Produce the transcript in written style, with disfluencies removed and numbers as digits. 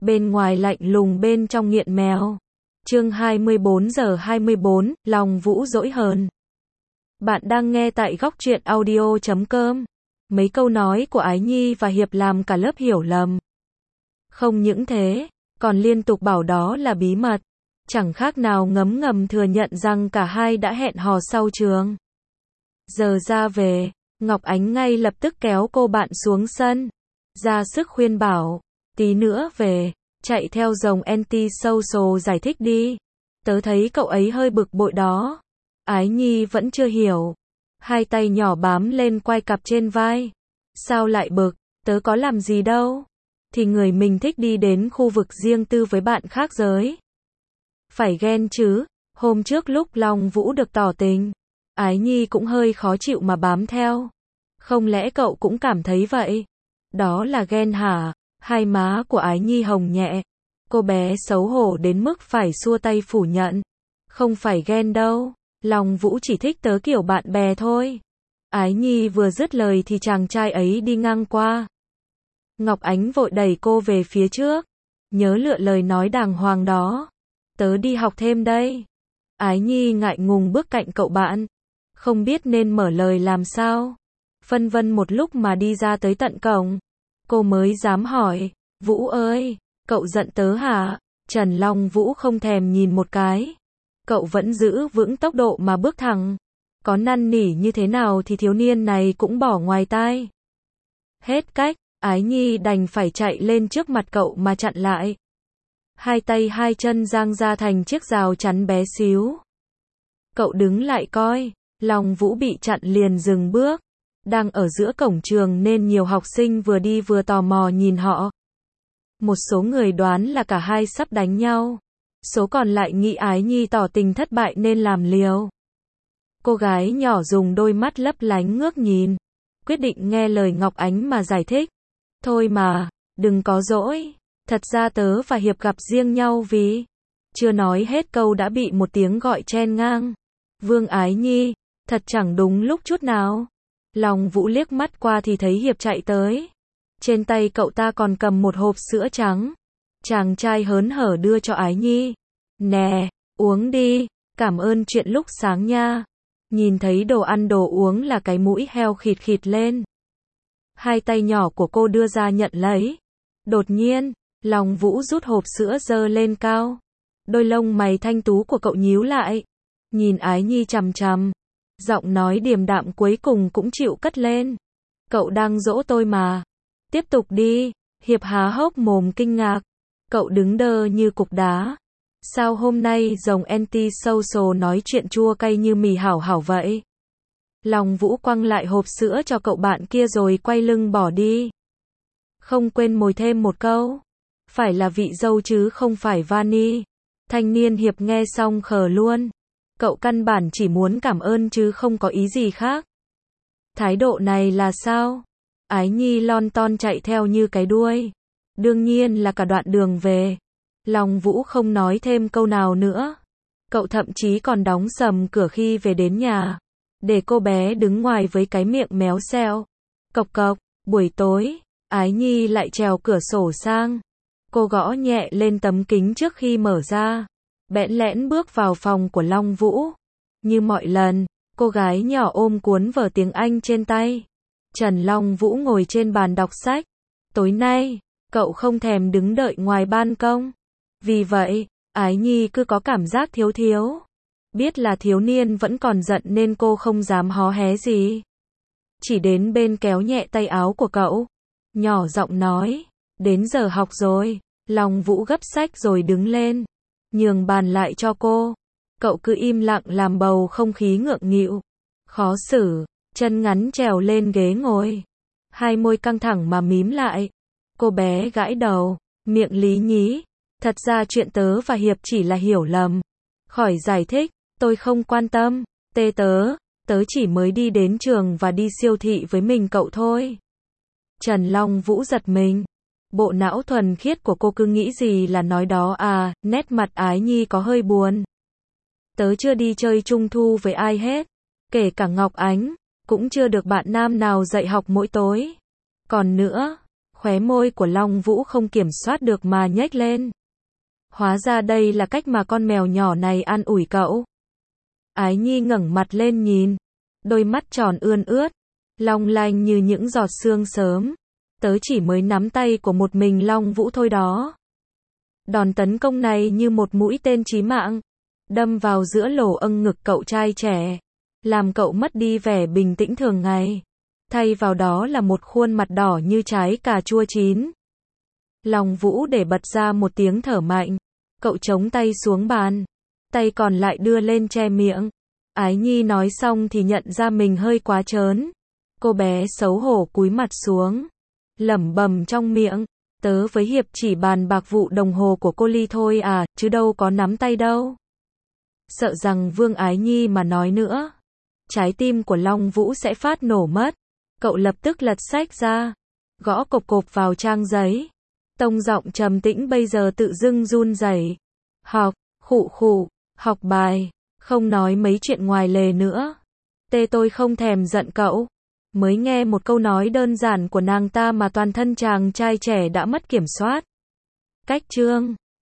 bên ngoài lạnh lùng bên trong nghiện mèo. Chương 24:24, lòng Vũ dỗi hờn. Bạn đang nghe tại góc truyện audio.com. Mấy câu nói của Ái Nhi và Hiệp làm cả lớp hiểu lầm. Không những thế, còn liên tục bảo đó là bí mật. Chẳng khác nào ngấm ngầm thừa nhận rằng cả hai đã hẹn hò sau trường. Giờ ra về, Ngọc Ánh ngay lập tức kéo cô bạn xuống sân. Ra sức khuyên bảo, tí nữa về, chạy theo dòng anti-social giải thích đi. Tớ thấy cậu ấy hơi bực bội đó. Ái Nhi vẫn chưa hiểu. Hai tay nhỏ bám lên quai cặp trên vai. Sao lại bực, tớ có làm gì đâu. Thì người mình thích đi đến khu vực riêng tư với bạn khác giới. Phải ghen chứ, hôm trước lúc Long Vũ được tỏ tình, Ái Nhi cũng hơi khó chịu mà bám theo. Không lẽ cậu cũng cảm thấy vậy? Đó là ghen hả? Hai má của Ái Nhi hồng nhẹ. Cô bé xấu hổ đến mức phải xua tay phủ nhận. Không phải ghen đâu, Long Vũ chỉ thích tớ kiểu bạn bè thôi. Ái Nhi vừa dứt lời thì chàng trai ấy đi ngang qua. Ngọc Ánh vội đẩy cô về phía trước. Nhớ lựa lời nói đàng hoàng đó. Tớ đi học thêm đây. Ái Nhi ngại ngùng bước cạnh cậu bạn. Không biết nên mở lời làm sao. Phân vân một lúc mà đi ra tới tận cổng. Cô mới dám hỏi, Vũ ơi, cậu giận tớ hả? Trần Long Vũ không thèm nhìn một cái. Cậu vẫn giữ vững tốc độ mà bước thẳng. Có năn nỉ như thế nào thì thiếu niên này cũng bỏ ngoài tai. Hết cách, Ái Nhi đành phải chạy lên trước mặt cậu mà chặn lại. Hai tay hai chân giang ra thành chiếc rào chắn bé xíu. Cậu đứng lại coi, Long Vũ bị chặn liền dừng bước. Đang ở giữa cổng trường nên nhiều học sinh vừa đi vừa tò mò nhìn họ. Một số người đoán là cả hai sắp đánh nhau. Số còn lại nghĩ Ái Nhi tỏ tình thất bại nên làm liều. Cô gái nhỏ dùng đôi mắt lấp lánh ngước nhìn. Quyết định nghe lời Ngọc Ánh mà giải thích. Thôi mà, đừng có dỗi. Thật ra tớ và Hiệp gặp riêng nhau vì... Chưa nói hết câu đã bị một tiếng gọi chen ngang. Vương Ái Nhi, thật chẳng đúng lúc chút nào. Long Vũ liếc mắt qua thì thấy Hiệp chạy tới. Trên tay cậu ta còn cầm một hộp sữa trắng. Chàng trai hớn hở đưa cho Ái Nhi. Nè, uống đi, cảm ơn chuyện lúc sáng nha. Nhìn thấy đồ ăn đồ uống là cái mũi heo khịt khịt lên. Hai tay nhỏ của cô đưa ra nhận lấy. Đột nhiên, Long Vũ rút hộp sữa giơ lên cao. Đôi lông mày thanh tú của cậu nhíu lại. Nhìn Ái Nhi chằm chằm. Giọng nói điềm đạm cuối cùng cũng chịu cất lên. Cậu đang dỗ tôi mà. Tiếp tục đi. Hiệp há hốc mồm kinh ngạc. Cậu đứng đơ như cục đá. Sao hôm nay dòng anti-social nói chuyện chua cay như mì hảo hảo vậy? Long Vũ quăng lại hộp sữa cho cậu bạn kia rồi quay lưng bỏ đi. Không quên mồi thêm một câu. Phải là vị dâu chứ không phải vani. Thanh niên Hiệp nghe xong khờ luôn. Cậu căn bản chỉ muốn cảm ơn chứ không có ý gì khác. Thái độ này là sao? Ái Nhi lon ton chạy theo như cái đuôi. Đương nhiên là cả đoạn đường về. Long Vũ không nói thêm câu nào nữa. Cậu thậm chí còn đóng sầm cửa khi về đến nhà. Để cô bé đứng ngoài với cái miệng méo xẹo. Cộc cộc, buổi tối, Ái Nhi lại trèo cửa sổ sang. Cô gõ nhẹ lên tấm kính trước khi mở ra. Bẽn lẽn bước vào phòng của Long Vũ. Như mọi lần, cô gái nhỏ ôm cuốn vở tiếng Anh trên tay. Trần Long Vũ ngồi trên bàn đọc sách. Tối nay, cậu không thèm đứng đợi ngoài ban công. Vì vậy, Ái Nhi cứ có cảm giác thiếu thiếu. Biết là thiếu niên vẫn còn giận nên cô không dám hó hé gì. Chỉ đến bên kéo nhẹ tay áo của cậu. Nhỏ giọng nói, đến giờ học rồi. Long Vũ gấp sách rồi đứng lên. Nhường bàn lại cho cô. Cậu cứ im lặng làm bầu không khí ngượng nghịu. Khó xử, chân ngắn trèo lên ghế ngồi. Hai môi căng thẳng mà mím lại. Cô bé gãi đầu, miệng lý nhí. Thật ra chuyện tớ và Hiệp chỉ là hiểu lầm. Khỏi giải thích, tôi không quan tâm. Tớ chỉ mới đi đến trường và đi siêu thị với mình cậu thôi. Trần Long Vũ giật mình. Bộ não thuần khiết của cô cứ nghĩ gì là nói đó à, nét mặt Ái Nhi có hơi buồn. Tớ chưa đi chơi trung thu với ai hết. Kể cả Ngọc Ánh, cũng chưa được bạn nam nào dạy học mỗi tối. Còn nữa, Khóe môi của Long Vũ không kiểm soát được mà nhếch lên. Hóa ra đây là cách mà con mèo nhỏ này an ủi cậu. Ái Nhi ngẩng mặt lên nhìn, đôi mắt tròn ươn ướt, long lanh như những giọt sương sớm. Tớ chỉ mới nắm tay của một mình Long Vũ thôi đó. Đòn tấn công này như một mũi tên chí mạng, đâm vào giữa lỗ âng ngực cậu trai trẻ, làm cậu mất đi vẻ bình tĩnh thường ngày. Thay vào đó là một khuôn mặt đỏ như trái cà chua chín. Long Vũ để bật ra một tiếng thở mạnh. Cậu chống tay xuống bàn, tay còn lại đưa lên che miệng. Ái Nhi nói xong thì nhận ra mình hơi quá trớn. Cô bé xấu hổ cúi mặt xuống, lẩm bẩm trong miệng, tớ với Hiệp chỉ bàn bạc vụ đồng hồ của cô Ly thôi à, chứ đâu có nắm tay đâu. Sợ rằng Vương Ái Nhi mà nói nữa, trái tim của Long Vũ sẽ phát nổ mất. Cậu lập tức lật sách ra, gõ cộp cộp vào trang giấy. Tông giọng trầm tĩnh bây giờ tự dưng run rẩy. Học, khụ khụ, học bài, không nói mấy chuyện ngoài lề nữa. Tôi không thèm giận cậu. Mới nghe một câu nói đơn giản của nàng ta mà toàn thân chàng trai trẻ đã mất kiểm soát. Cách chương